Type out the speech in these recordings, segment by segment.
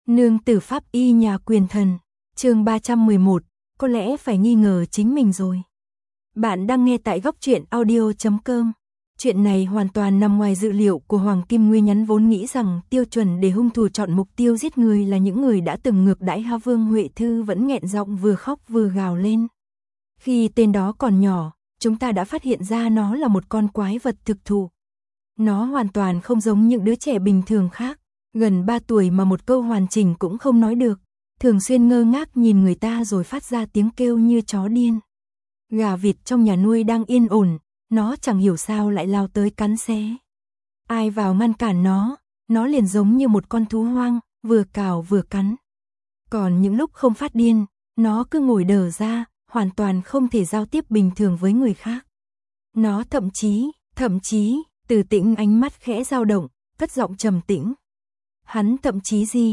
Nương tử pháp y nhà quyền thần, chương 311, có lẽ phải nghi ngờ chính mình rồi. Bạn đang nghe tại góc truyện audio.com. Chuyện này hoàn toàn nằm ngoài dự liệu của Hoàng Kim Nguyên, nhắn vốn nghĩ rằng tiêu chuẩn để hung thủ chọn mục tiêu giết người là những người đã từng ngược đãi Ha Vương Huệ Thư vẫn nghẹn giọng vừa khóc vừa gào lên. Khi tên đó còn nhỏ, chúng ta đã phát hiện ra nó là một con quái vật thực thụ. Nó hoàn toàn không giống những đứa trẻ bình thường khác. Gần 3 tuổi mà một câu hoàn chỉnh cũng không nói được, thường xuyên ngơ ngác nhìn người ta rồi phát ra tiếng kêu như chó điên. Gà vịt trong nhà nuôi đang yên ổn, nó chẳng hiểu sao lại lao tới cắn xé. Ai vào ngăn cản nó liền giống như một con thú hoang, vừa cào vừa cắn. Còn những lúc không phát điên, nó cứ ngồi đờ ra, hoàn toàn không thể giao tiếp bình thường với người khác. Nó thậm chí, Từ Tĩnh ánh mắt khẽ dao động, cất giọng trầm tĩnh. Hắn thậm chí gì,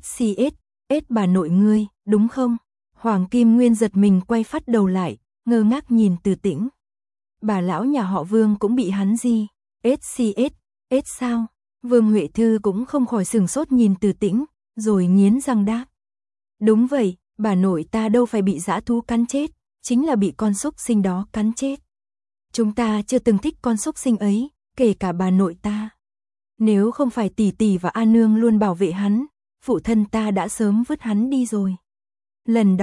bà nội ngươi, đúng không? Hoàng Kim Nguyên giật mình quay phát đầu lại, ngơ ngác nhìn Từ Tĩnh. Bà lão nhà họ Vương cũng bị hắn gì, sao? Vương Huệ Thư cũng không khỏi sửng sốt nhìn Từ Tĩnh, rồi nghiến răng đáp. Đúng vậy, bà nội ta đâu phải bị dã thú cắn chết, chính là bị con súc sinh đó cắn chết. Chúng ta chưa từng thích con súc sinh ấy, kể cả bà nội ta. Nếu không phải tỷ tỷ và A Nương luôn bảo vệ hắn, phụ thân ta đã sớm vứt hắn đi rồi. Lần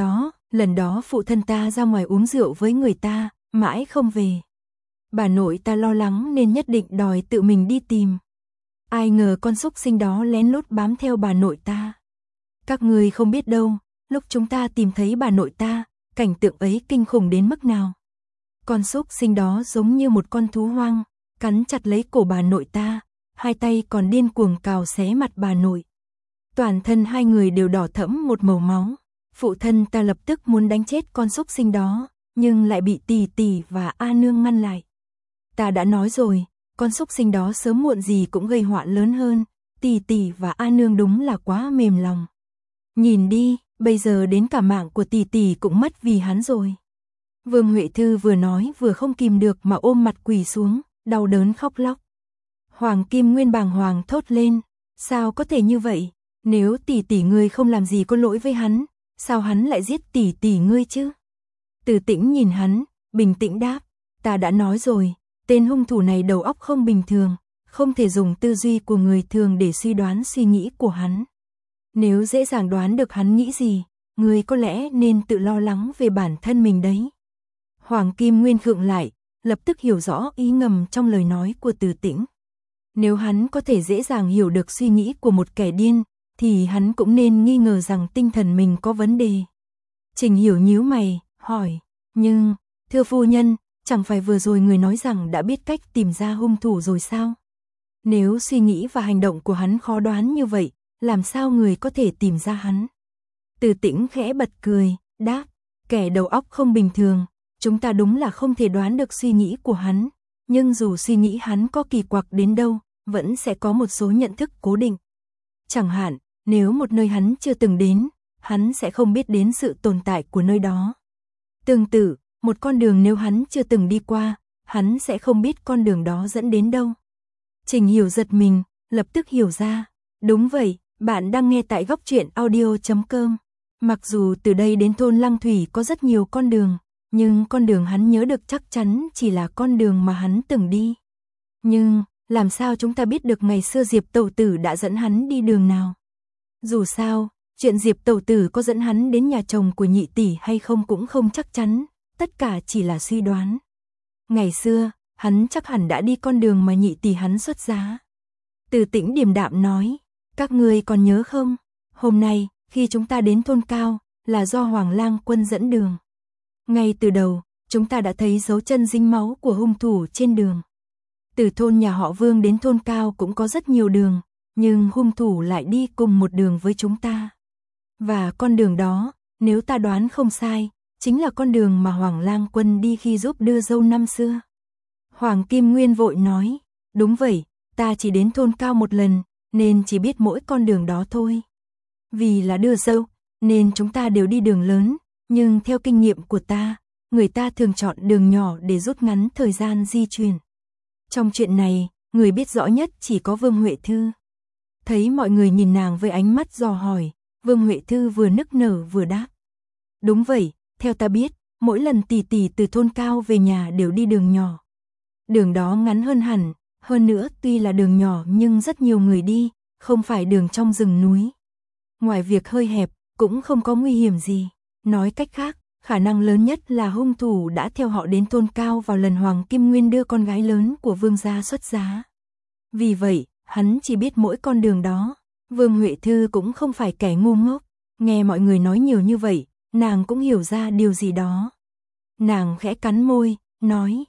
đó phụ thân ta ra ngoài uống rượu với người ta, mãi không về. Bà nội ta lo lắng nên nhất định đòi tự mình đi tìm. Ai ngờ con súc sinh đó lén lút bám theo bà nội ta. Các người không biết đâu, lúc chúng ta tìm thấy bà nội ta, cảnh tượng ấy kinh khủng đến mức nào. Con súc sinh đó giống như một con thú hoang, cắn chặt lấy cổ bà nội ta, hai tay còn điên cuồng cào xé mặt bà nội. Toàn thân hai người đều đỏ thẫm một màu máu. Phụ thân ta lập tức muốn đánh chết con súc sinh đó, nhưng lại bị tỷ tỷ và A Nương ngăn lại. Ta đã nói rồi, con súc sinh đó sớm muộn gì cũng gây họa lớn hơn, tỷ tỷ và A Nương đúng là quá mềm lòng. Nhìn đi, bây giờ đến cả mạng của tỷ tỷ cũng mất vì hắn rồi. Vương Huệ Thư vừa nói vừa không kìm được mà ôm mặt quỳ xuống, đau đớn khóc lóc. Hoàng Kim Nguyên bàng hoàng thốt lên, sao có thể như vậy, nếu tỷ tỷ ngươi không làm gì có lỗi với hắn, sao hắn lại giết tỷ tỷ ngươi chứ? Từ Tĩnh nhìn hắn, bình tĩnh đáp, ta đã nói rồi, tên hung thủ này đầu óc không bình thường, không thể dùng tư duy của người thường để suy đoán suy nghĩ của hắn. Nếu dễ dàng đoán được hắn nghĩ gì, ngươi có lẽ nên tự lo lắng về bản thân mình đấy. Hoàng Kim Nguyên khựng lại, lập tức hiểu rõ ý ngầm trong lời nói của Từ Tĩnh. Nếu hắn có thể dễ dàng hiểu được suy nghĩ của một kẻ điên, thì hắn cũng nên nghi ngờ rằng tinh thần mình có vấn đề. Trình Hiểu nhíu mày, hỏi, nhưng, thưa phu nhân, chẳng phải vừa rồi người nói rằng đã biết cách tìm ra hung thủ rồi sao? Nếu suy nghĩ và hành động của hắn khó đoán như vậy, làm sao người có thể tìm ra hắn? Từ Tĩnh khẽ bật cười, đáp, kẻ đầu óc không bình thường, chúng ta đúng là không thể đoán được suy nghĩ của hắn, nhưng dù suy nghĩ hắn có kỳ quặc đến đâu, vẫn sẽ có một số nhận thức cố định. Chẳng hạn, nếu một nơi hắn chưa từng đến, hắn sẽ không biết đến sự tồn tại của nơi đó. Tương tự, một con đường nếu hắn chưa từng đi qua, hắn sẽ không biết con đường đó dẫn đến đâu. Trình Hiểu giật mình, lập tức hiểu ra. Đúng vậy, bạn đang nghe tại góc truyện audio.com. Mặc dù từ đây đến thôn Lăng Thủy có rất nhiều con đường, nhưng con đường hắn nhớ được chắc chắn chỉ là con đường mà hắn từng đi. Nhưng, làm sao chúng ta biết được ngày xưa Diệp Tẩu Tử đã dẫn hắn đi đường nào? Dù sao, chuyện Diệp Tẩu Tử có dẫn hắn đến nhà chồng của nhị tỷ hay không cũng không chắc chắn, tất cả chỉ là suy đoán. Ngày xưa, hắn chắc hẳn đã đi con đường mà nhị tỷ hắn xuất giá. Từ Tĩnh điềm đạm nói, các ngươi còn nhớ không? Hôm nay, khi chúng ta đến thôn Cao, là do Hoàng Lang Quân dẫn đường. Ngay từ đầu, chúng ta đã thấy dấu chân dính máu của hung thủ trên đường. Từ thôn nhà họ Vương đến thôn Cao cũng có rất nhiều đường, nhưng hung thủ lại đi cùng một đường với chúng ta. Và con đường đó, nếu ta đoán không sai, chính là con đường mà Hoàng Lang Quân đi khi giúp đưa dâu năm xưa. Hoàng Kim Nguyên vội nói, đúng vậy, ta chỉ đến thôn Cao một lần, nên chỉ biết mỗi con đường đó thôi. Vì là đưa dâu, nên chúng ta đều đi đường lớn, nhưng theo kinh nghiệm của ta, người ta thường chọn đường nhỏ để rút ngắn thời gian di chuyển. Trong chuyện này, người biết rõ nhất chỉ có Vương Huệ Thư. Thấy mọi người nhìn nàng với ánh mắt dò hỏi, Vương Huệ Thư vừa nức nở vừa đáp. Đúng vậy, theo ta biết, mỗi lần tỷ tỷ từ thôn cao về nhà đều đi đường nhỏ. Đường đó ngắn hơn hẳn, hơn nữa tuy là đường nhỏ nhưng rất nhiều người đi, không phải đường trong rừng núi. Ngoài việc hơi hẹp, cũng không có nguy hiểm gì. Nói cách khác, khả năng lớn nhất là hung thủ đã theo họ đến thôn cao vào lần Hoàng Kim Nguyên đưa con gái lớn của Vương gia xuất giá. Vì vậy, hắn chỉ biết mỗi con đường đó. Vương Huệ Thư cũng không phải kẻ ngu ngốc, nghe mọi người nói nhiều như vậy, nàng cũng hiểu ra điều gì đó. Nàng khẽ cắn môi, nói,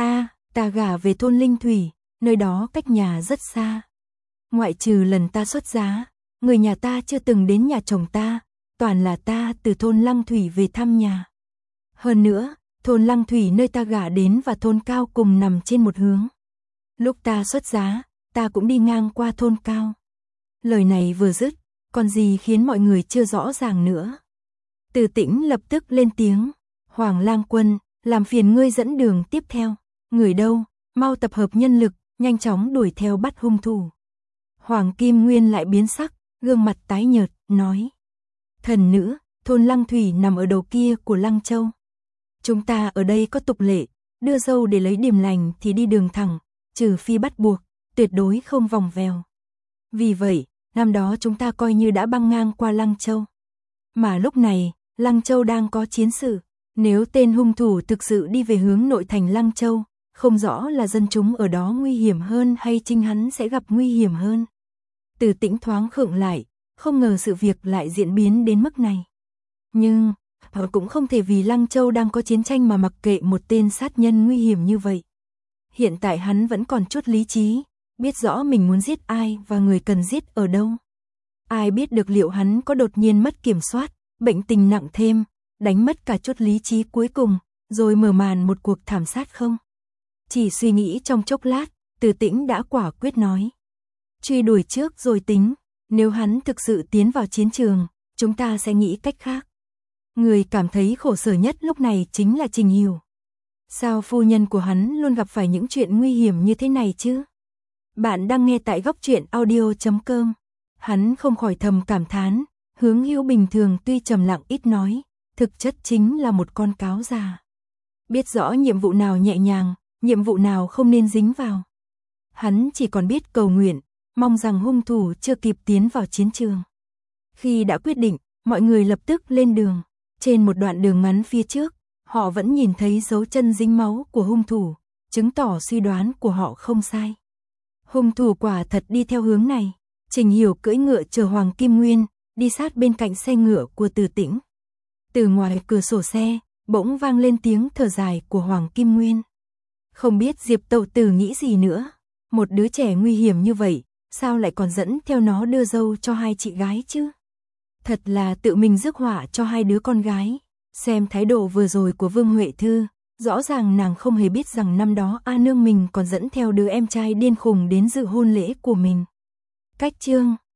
ta gả về thôn Linh Thủy, nơi đó cách nhà rất xa. Ngoại trừ lần ta xuất giá, người nhà ta chưa từng đến nhà chồng ta, toàn là ta từ thôn Lăng Thủy về thăm nhà. Hơn nữa, thôn Lăng Thủy nơi ta gả đến và thôn Cao cùng nằm trên một hướng. Lúc ta xuất giá, ta cũng đi ngang qua thôn Cao. Lời này vừa dứt, còn gì khiến mọi người chưa rõ ràng nữa. Từ Tĩnh lập tức lên tiếng, Hoàng Lang Quân, làm phiền ngươi dẫn đường tiếp theo. Người đâu, mau tập hợp nhân lực, nhanh chóng đuổi theo bắt hung thủ. Hoàng Kim Nguyên lại biến sắc, gương mặt tái nhợt, nói. Thần nữ, thôn Lăng Thủy nằm ở đầu kia của Lăng Châu. Chúng ta ở đây có tục lệ, đưa dâu để lấy điểm lành thì đi đường thẳng, trừ phi bắt buộc, tuyệt đối không vòng vèo. Vì vậy, năm đó chúng ta coi như đã băng ngang qua Lăng Châu. Mà lúc này, Lăng Châu đang có chiến sự, nếu tên hung thủ thực sự đi về hướng nội thành Lăng Châu, không rõ là dân chúng ở đó nguy hiểm hơn hay chính hắn sẽ gặp nguy hiểm hơn. Từ Tĩnh thoáng khựng lại, không ngờ sự việc lại diễn biến đến mức này. Nhưng, họ cũng không thể vì Lăng Châu đang có chiến tranh mà mặc kệ một tên sát nhân nguy hiểm như vậy. Hiện tại hắn vẫn còn chút lý trí, biết rõ mình muốn giết ai và người cần giết ở đâu. Ai biết được liệu hắn có đột nhiên mất kiểm soát, bệnh tình nặng thêm, đánh mất cả chút lý trí cuối cùng, rồi mở màn một cuộc thảm sát không? Chỉ suy nghĩ trong chốc lát, Từ Tĩnh đã quả quyết nói. Truy đuổi trước rồi tính, nếu hắn thực sự tiến vào chiến trường, chúng ta sẽ nghĩ cách khác. Người cảm thấy khổ sở nhất lúc này chính là Trình Hiểu. Sao phu nhân của hắn luôn gặp phải những chuyện nguy hiểm như thế này chứ? Bạn đang nghe tại Góc Truyện Audio.com. Hắn không khỏi thầm cảm thán, Hướng Hữu bình thường tuy trầm lặng ít nói, thực chất chính là một con cáo già. Biết rõ nhiệm vụ nào nhẹ nhàng, nhiệm vụ nào không nên dính vào. Hắn chỉ còn biết cầu nguyện, mong rằng hung thủ chưa kịp tiến vào chiến trường. Khi đã quyết định, mọi người lập tức lên đường. Trên một đoạn đường ngắn phía trước, họ vẫn nhìn thấy dấu chân dính máu của hung thủ, chứng tỏ suy đoán của họ không sai. Hung thủ quả thật đi theo hướng này. Trình Hiểu cưỡi ngựa chờ Hoàng Kim Nguyên, đi sát bên cạnh xe ngựa của Từ Tĩnh. Từ ngoài cửa sổ xe, bỗng vang lên tiếng thở dài của Hoàng Kim Nguyên. Không biết Diệp Tẩu Tử nghĩ gì nữa. Một đứa trẻ nguy hiểm như vậy, sao lại còn dẫn theo nó đưa dâu cho hai chị gái chứ? Thật là tự mình rước họa cho hai đứa con gái. Xem thái độ vừa rồi của Vương Huệ Thư, rõ ràng nàng không hề biết rằng năm đó A Nương mình còn dẫn theo đứa em trai điên khùng đến dự hôn lễ của mình. Cách chương